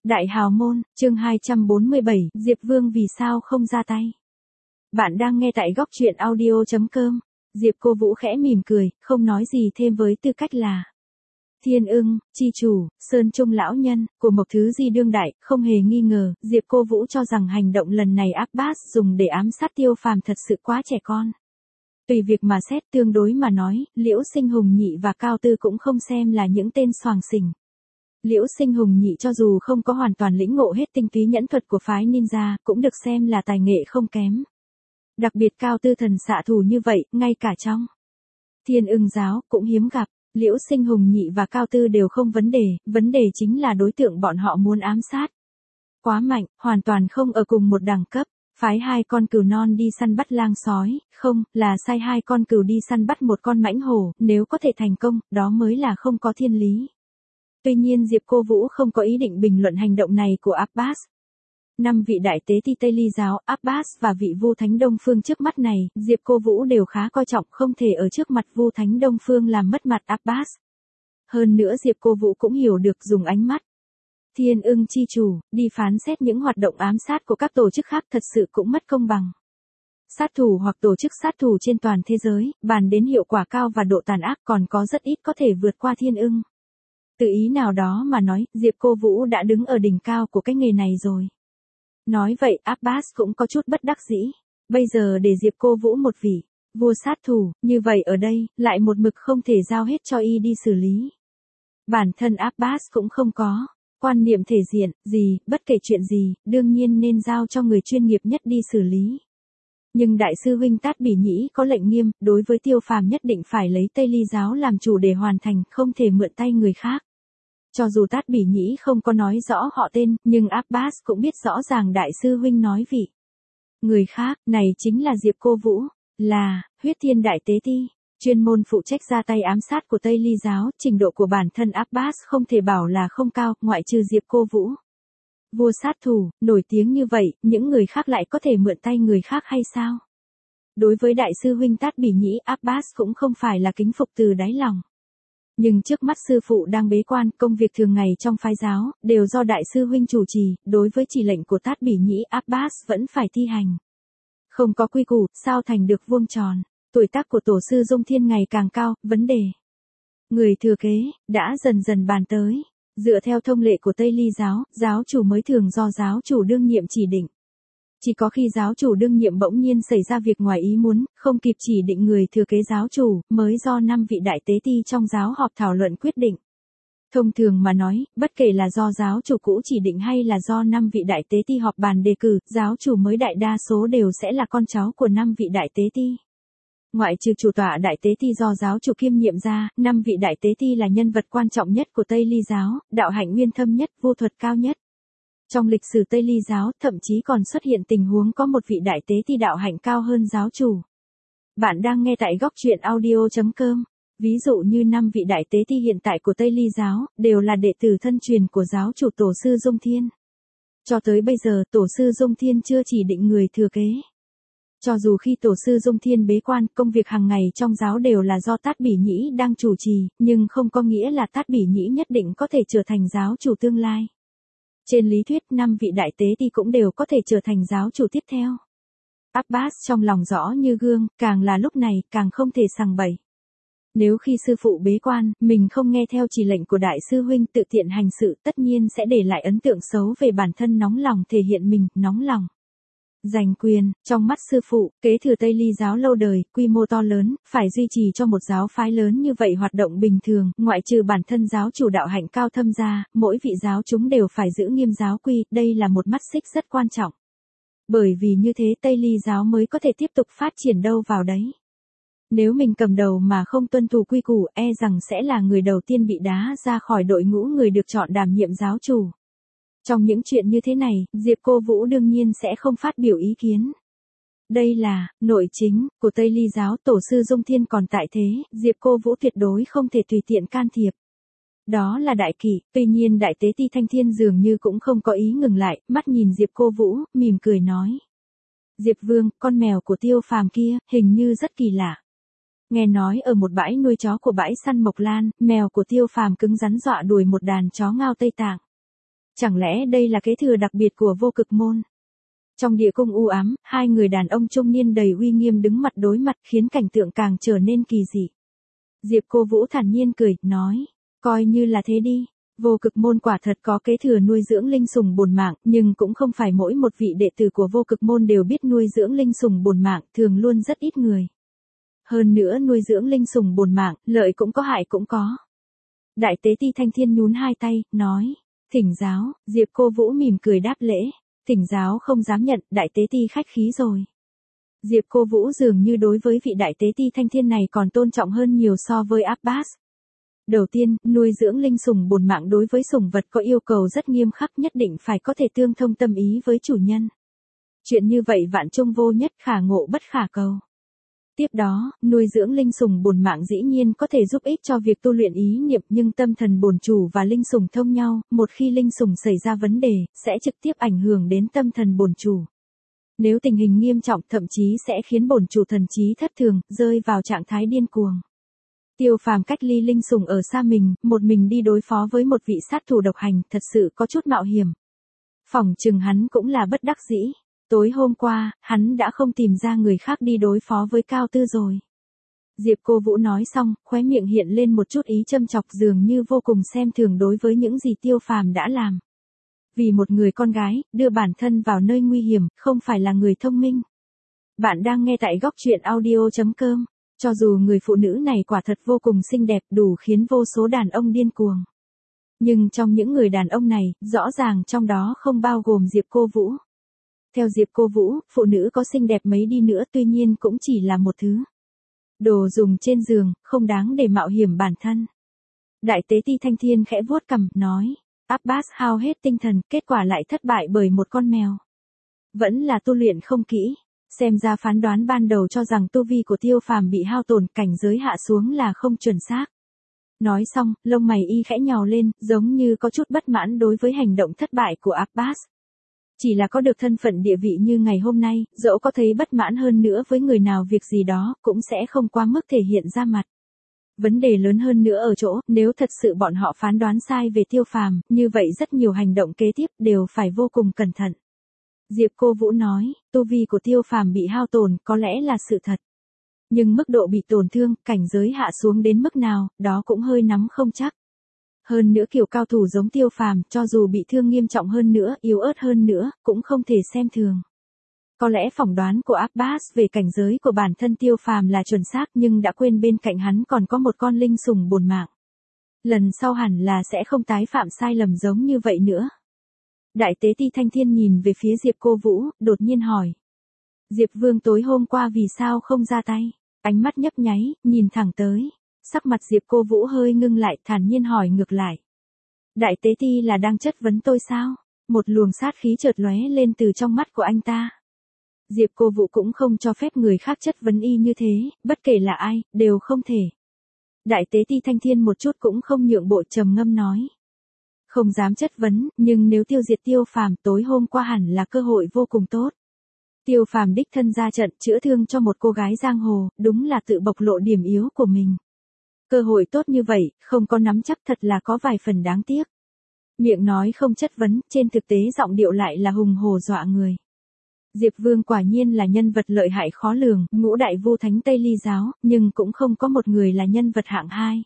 Đại Hào Môn, chương 247, Diệp Vương vì sao không ra tay? Bạn đang nghe tại góc truyện audio.com. Diệp Cô Vũ khẽ mỉm cười, không nói gì thêm với tư cách là Thiên Ưng, chi chủ, Sơn Trung lão nhân, của Mộc Thứ Di đương đại, không hề nghi ngờ, Diệp Cô Vũ cho rằng hành động lần này Abbas dùng để ám sát Tiêu Phàm thật sự quá trẻ con. Tùy việc mà xét, tương đối mà nói, Liễu Sinh Hùng Nhị và Cao Tư cũng không xem là những tên xoàng xỉnh. Liễu Sinh Hùng Nhị cho dù không có hoàn toàn lĩnh ngộ hết tinh túy nhẫn thuật của phái ninja, cũng được xem là tài nghệ không kém. Đặc biệt Cao Tư thần xạ thủ như vậy, ngay cả trong Thiên Ưng giáo cũng hiếm gặp. Liễu Sinh Hùng Nhị và Cao Tư đều không vấn đề chính là đối tượng bọn họ muốn ám sát. Quá mạnh, hoàn toàn không ở cùng một đẳng cấp. Phái hai con cừu non đi săn bắt lang sói, không, là sai hai con cừu đi săn bắt một con mãnh hổ, nếu có thể thành công, đó mới là không có thiên lý. Tuy nhiên Diệp Cô Vũ không có ý định bình luận hành động này của Abbas. 5 vị đại tế ti Tây Ly giáo, Abbas và vị Vu Thánh Đông Phương trước mắt này, Diệp Cô Vũ đều khá coi trọng, không thể ở trước mặt Vu Thánh Đông Phương làm mất mặt Abbas. Hơn nữa Diệp Cô Vũ cũng hiểu được dùng ánh mắt Thiên Ưng chi chủ, đi phán xét những hoạt động ám sát của các tổ chức khác thật sự cũng mất công bằng. Sát thủ hoặc tổ chức sát thủ trên toàn thế giới, bàn đến hiệu quả cao và độ tàn ác còn có rất ít có thể vượt qua Thiên Ưng. Từ ý nào đó mà nói, Diệp Cô Vũ đã đứng ở đỉnh cao của cái nghề này rồi. Nói vậy Abbas cũng có chút bất đắc dĩ. Bây giờ để Diệp Cô Vũ một vị vua sát thủ, như vậy ở đây, lại một mực không thể giao hết cho y đi xử lý. Bản thân Abbas cũng không có quan niệm thể diện gì, bất kể chuyện gì, đương nhiên nên giao cho người chuyên nghiệp nhất đi xử lý. Nhưng đại sư huynh Tát Bỉ Nhĩ có lệnh nghiêm, đối với Tiêu Phàm nhất định phải lấy Tây Ly giáo làm chủ để hoàn thành, không thể mượn tay người khác. Cho dù Tát Bỉ Nhĩ không có nói rõ họ tên, nhưng Abbas cũng biết rõ ràng đại sư huynh nói vị người khác, này chính là Diệp Cô Vũ, là Huyết Thiên Đại Tế Ti, chuyên môn phụ trách ra tay ám sát của Tây Ly giáo. Trình độ của bản thân Abbas không thể bảo là không cao, ngoại trừ Diệp Cô Vũ. Vua sát thủ, nổi tiếng như vậy, những người khác lại có thể mượn tay người khác hay sao? Đối với đại sư huynh Tát Bỉ Nhĩ, Abbas cũng không phải là kính phục từ đáy lòng. Nhưng trước mắt sư phụ đang bế quan, công việc thường ngày trong phái giáo, đều do đại sư huynh chủ trì, đối với chỉ lệnh của Tát Bỉ Nhĩ, Abbas vẫn phải thi hành. Không có quy củ, sao thành được vuông tròn? Tuổi tác của tổ sư Dung Thiên ngày càng cao, vấn đề người thừa kế đã dần dần bàn tới. Dựa theo thông lệ của Tây Ly giáo, giáo chủ mới thường do giáo chủ đương nhiệm chỉ định. Chỉ có khi giáo chủ đương nhiệm bỗng nhiên xảy ra việc ngoài ý muốn, không kịp chỉ định người thừa kế giáo chủ, mới do 5 vị đại tế ti trong giáo họp thảo luận quyết định. Thông thường mà nói, bất kể là do giáo chủ cũ chỉ định hay là do 5 vị đại tế ti họp bàn đề cử, giáo chủ mới đại đa số đều sẽ là con cháu của 5 vị đại tế ti. Ngoại trừ chủ tọa đại tế ti do giáo chủ kiêm nhiệm ra, 5 vị đại tế ti là nhân vật quan trọng nhất của Tây Ly giáo, đạo hạnh nguyên thâm nhất, vô thuật cao nhất. Trong lịch sử Tây Ly giáo, thậm chí còn xuất hiện tình huống có một vị đại tế ti đạo hạnh cao hơn giáo chủ. Bạn đang nghe tại góc truyện audio.com. Ví dụ như 5 vị đại tế ti hiện tại của Tây Ly giáo, đều là đệ tử thân truyền của giáo chủ tổ sư Dung Thiên. Cho tới bây giờ, tổ sư Dung Thiên chưa chỉ định người thừa kế. Cho dù khi tổ sư Dung Thiên bế quan, công việc hàng ngày trong giáo đều là do Tát Bỉ Nhĩ đang chủ trì, nhưng không có nghĩa là Tát Bỉ Nhĩ nhất định có thể trở thành giáo chủ tương lai. Trên lý thuyết, 5 vị đại tế ti cũng đều có thể trở thành giáo chủ tiếp theo. Abbas trong lòng rõ như gương, càng là lúc này, càng không thể sằng bậy. Nếu khi sư phụ bế quan, mình không nghe theo chỉ lệnh của đại sư huynh tự tiện hành sự, tất nhiên sẽ để lại ấn tượng xấu về bản thân nóng lòng thể hiện mình, nóng lòng giành quyền. Trong mắt sư phụ, kế thừa Tây Ly giáo lâu đời, quy mô to lớn, phải duy trì cho một giáo phái lớn như vậy hoạt động bình thường, ngoại trừ bản thân giáo chủ đạo hạnh cao thâm ra, mỗi vị giáo chúng đều phải giữ nghiêm giáo quy, đây là một mắt xích rất quan trọng. Bởi vì như thế Tây Ly giáo mới có thể tiếp tục phát triển đâu vào đấy. Nếu mình cầm đầu mà không tuân thủ quy củ, e rằng sẽ là người đầu tiên bị đá ra khỏi đội ngũ người được chọn đảm nhiệm giáo chủ. Trong những chuyện như thế này, Diệp Cô Vũ đương nhiên sẽ không phát biểu ý kiến. Đây là nội chính của Tây Ly giáo, tổ sư Dung Thiên còn tại thế, Diệp Cô Vũ tuyệt đối không thể tùy tiện can thiệp. Đó là đại kỷ, tuy nhiên đại tế ti Thanh Thiên dường như cũng không có ý ngừng lại, mắt nhìn Diệp Cô Vũ, mỉm cười nói. Diệp Vương, con mèo của Tiêu Phàm kia, hình như rất kỳ lạ. Nghe nói ở một bãi nuôi chó của bãi săn Mộc Lan, mèo của Tiêu Phàm cứng rắn dọa đuổi một đàn chó ngao Tây Tạng. Chẳng lẽ đây là kế thừa đặc biệt của Vô Cực Môn? Trong địa cung u ám, hai người đàn ông trung niên đầy uy nghiêm đứng mặt đối mặt khiến cảnh tượng càng trở nên kỳ dị. Diệp Cô Vũ thản nhiên cười, nói, coi như là thế đi. Vô Cực Môn quả thật có kế thừa nuôi dưỡng linh sủng bổn mạng, nhưng cũng không phải mỗi một vị đệ tử của Vô Cực Môn đều biết nuôi dưỡng linh sủng bổn mạng, thường luôn rất ít người. Hơn nữa nuôi dưỡng linh sủng bổn mạng, lợi cũng có hại cũng có. Đại tế ti Thanh Thiên nhún hai tay, nói, thỉnh giáo. Diệp Cô Vũ mỉm cười đáp lễ, thỉnh giáo không dám nhận, đại tế ti khách khí rồi. Diệp Cô Vũ dường như đối với vị đại tế ti Thanh Thiên này còn tôn trọng hơn nhiều so với Abbas. Đầu tiên, nuôi dưỡng linh sủng bổn mạng đối với sủng vật có yêu cầu rất nghiêm khắc, nhất định phải có thể tương thông tâm ý với chủ nhân. Chuyện như vậy vạn chung vô nhất, khả ngộ bất khả cầu. Tiếp đó, nuôi dưỡng linh sủng bổn mạng dĩ nhiên có thể giúp ích cho việc tu luyện ý niệm, nhưng tâm thần bổn chủ và linh sủng thông nhau, một khi linh sủng xảy ra vấn đề, sẽ trực tiếp ảnh hưởng đến tâm thần bổn chủ. Nếu tình hình nghiêm trọng, thậm chí sẽ khiến bổn chủ thần trí thất thường, rơi vào trạng thái điên cuồng. Tiêu Phàm cách ly linh sủng ở xa mình, một mình đi đối phó với một vị sát thủ độc hành, thật sự có chút mạo hiểm. Phỏng chừng hắn cũng là bất đắc dĩ. Tối hôm qua, hắn đã không tìm ra người khác đi đối phó với Cao Tư rồi. Diệp Cô Vũ nói xong, khóe miệng hiện lên một chút ý châm chọc, dường như vô cùng xem thường đối với những gì Tiêu Phàm đã làm. Vì một người con gái, đưa bản thân vào nơi nguy hiểm, không phải là người thông minh. Bạn đang nghe tại góc truyện audio.com. Cho dù người phụ nữ này quả thật vô cùng xinh đẹp, đủ khiến vô số đàn ông điên cuồng. Nhưng trong những người đàn ông này, rõ ràng trong đó không bao gồm Diệp Cô Vũ. Theo Diệp Cô Vũ, phụ nữ có xinh đẹp mấy đi nữa tuy nhiên cũng chỉ là một thứ đồ dùng trên giường, không đáng để mạo hiểm bản thân. Đại tế ti Thanh Thiên khẽ vuốt cằm, nói, Abbas hao hết tinh thần, kết quả lại thất bại bởi một con mèo. Vẫn là tu luyện không kỹ. Xem ra phán đoán ban đầu cho rằng tu vi của Tiêu Phàm bị hao tổn, cảnh giới hạ xuống là không chuẩn xác. Nói xong, lông mày y khẽ nhào lên, giống như có chút bất mãn đối với hành động thất bại của Abbas. Chỉ là có được thân phận địa vị như ngày hôm nay, dẫu có thấy bất mãn hơn nữa với người nào việc gì đó, cũng sẽ không qua mức thể hiện ra mặt. Vấn đề lớn hơn nữa ở chỗ, nếu thật sự bọn họ phán đoán sai về Tiêu Phàm, như vậy rất nhiều hành động kế tiếp đều phải vô cùng cẩn thận. Diệp Cô Vũ nói, tu vi của Tiêu Phàm bị hao tổn, có lẽ là sự thật. Nhưng mức độ bị tổn thương, cảnh giới hạ xuống đến mức nào, đó cũng hơi nắm không chắc. Hơn nữa kiểu cao thủ giống Tiêu Phàm, cho dù bị thương nghiêm trọng hơn nữa, yếu ớt hơn nữa, cũng không thể xem thường. Có lẽ phỏng đoán của Abbas về cảnh giới của bản thân Tiêu Phàm là chuẩn xác, nhưng đã quên bên cạnh hắn còn có một con linh sủng bổn mạng. Lần sau hẳn là sẽ không tái phạm sai lầm giống như vậy nữa. Đại tế ti Thanh Thiên nhìn về phía Diệp Cô Vũ, đột nhiên hỏi. Diệp Vương tối hôm qua vì sao không ra tay? Ánh mắt nhấp nháy, nhìn thẳng tới. Sắc mặt Diệp Cô Vũ hơi ngưng lại, thản nhiên hỏi ngược lại. Đại tế ti là đang chất vấn tôi sao? Một luồng sát khí chợt lóe lên từ trong mắt của anh ta. Diệp Cô Vũ cũng không cho phép người khác chất vấn y như thế, bất kể là ai, đều không thể. Đại tế ti Thanh Thiên một chút cũng không nhượng bộ, trầm ngâm nói. Không dám chất vấn, nhưng nếu tiêu diệt Tiêu Phàm, tối hôm qua hẳn là cơ hội vô cùng tốt. Tiêu Phàm đích thân ra trận chữa thương cho một cô gái giang hồ, đúng là tự bộc lộ điểm yếu của mình. Cơ hội tốt như vậy, không có nắm chắc thật là có vài phần đáng tiếc. Miệng nói không chất vấn, trên thực tế giọng điệu lại là hùng hổ dọa người. Diệp Vương quả nhiên là nhân vật lợi hại khó lường, ngũ đại vu thánh Tây Ly giáo, nhưng cũng không có một người là nhân vật hạng hai.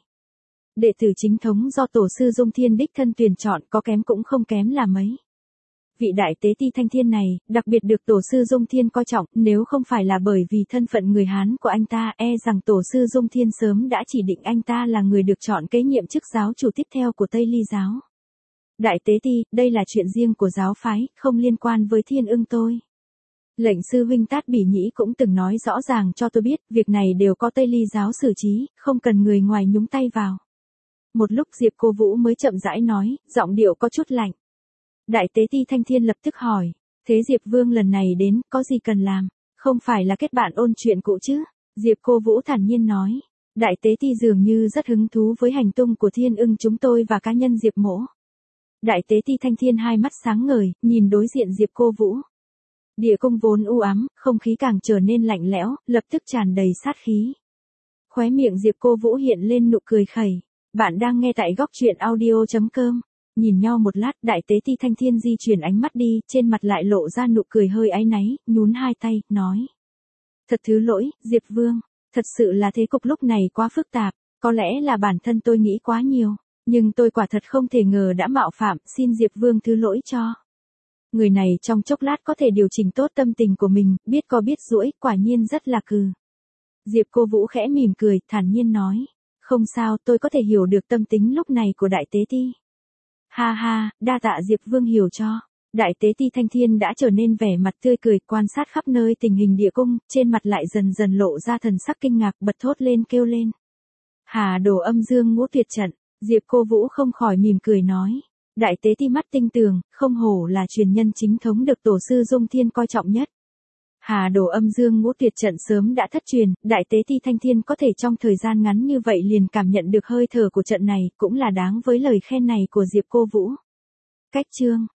Đệ tử chính thống do tổ sư Dung Thiên đích thân tuyển chọn, có kém cũng không kém là mấy. Vị đại tế ti Thanh Thiên này, đặc biệt được tổ sư Dung Thiên coi trọng, nếu không phải là bởi vì thân phận người Hán của anh ta, rằng tổ sư Dung Thiên sớm đã chỉ định anh ta là người được chọn kế nhiệm chức giáo chủ tiếp theo của Tây Ly giáo. Đại tế ti, đây là chuyện riêng của giáo phái, không liên quan với Thiên Ưng tôi. Lệnh sư huynh Tát Bỉ Nhĩ cũng từng nói rõ ràng cho tôi biết, việc này đều có Tây Ly giáo xử trí, không cần người ngoài nhúng tay vào. Một lúc Diệp Cô Vũ mới chậm rãi nói, giọng điệu có chút lạnh. Đại tế ti Thanh Thiên lập tức hỏi, thế Diệp Vương lần này đến, có gì cần làm? Không phải là kết bạn ôn chuyện cũ chứ? Diệp Cô Vũ thản nhiên nói. Đại tế ti dường như rất hứng thú với hành tung của Thiên Ưng chúng tôi và cá nhân Diệp Mỗ. Đại tế ti Thanh Thiên hai mắt sáng ngời, nhìn đối diện Diệp Cô Vũ. Địa cung vốn u ám, không khí càng trở nên lạnh lẽo, lập tức tràn đầy sát khí. Khóe miệng Diệp Cô Vũ hiện lên nụ cười khẩy. Bạn đang nghe tại góc truyện audio.com. Nhìn nhau một lát, đại tế ti Thanh Thiên di chuyển ánh mắt đi, trên mặt lại lộ ra nụ cười hơi áy náy, nhún hai tay, nói. Thật thứ lỗi, Diệp Vương. Thật sự là thế cục lúc này quá phức tạp, có lẽ là bản thân tôi nghĩ quá nhiều, nhưng tôi quả thật không thể ngờ đã mạo phạm, xin Diệp Vương thứ lỗi cho. Người này trong chốc lát có thể điều chỉnh tốt tâm tình của mình, biết có biết duỗi, quả nhiên rất là cừ. Diệp Cô Vũ khẽ mỉm cười, thản nhiên nói. Không sao, tôi có thể hiểu được tâm tính lúc này của đại tế ti. Ha ha, đa tạ Diệp Vương hiểu cho. Đại tế ti Thanh Thiên đã trở nên vẻ mặt tươi cười, quan sát khắp nơi tình hình địa cung, trên mặt lại dần dần lộ ra thần sắc kinh ngạc, bật thốt lên kêu lên. Hà Đồ Âm Dương Ngũ Tuyệt Trận. Diệp Cô Vũ không khỏi mỉm cười nói. Đại tế ti mắt tinh tường, không hổ là truyền nhân chính thống được tổ sư Dung Thiên coi trọng nhất. Hà Đồ Âm Dương Ngũ Tuyệt Trận sớm đã thất truyền, đại tế ti Thanh Thiên có thể trong thời gian ngắn như vậy liền cảm nhận được hơi thở của trận này, cũng là đáng với lời khen này của Diệp Cô Vũ. Cách chương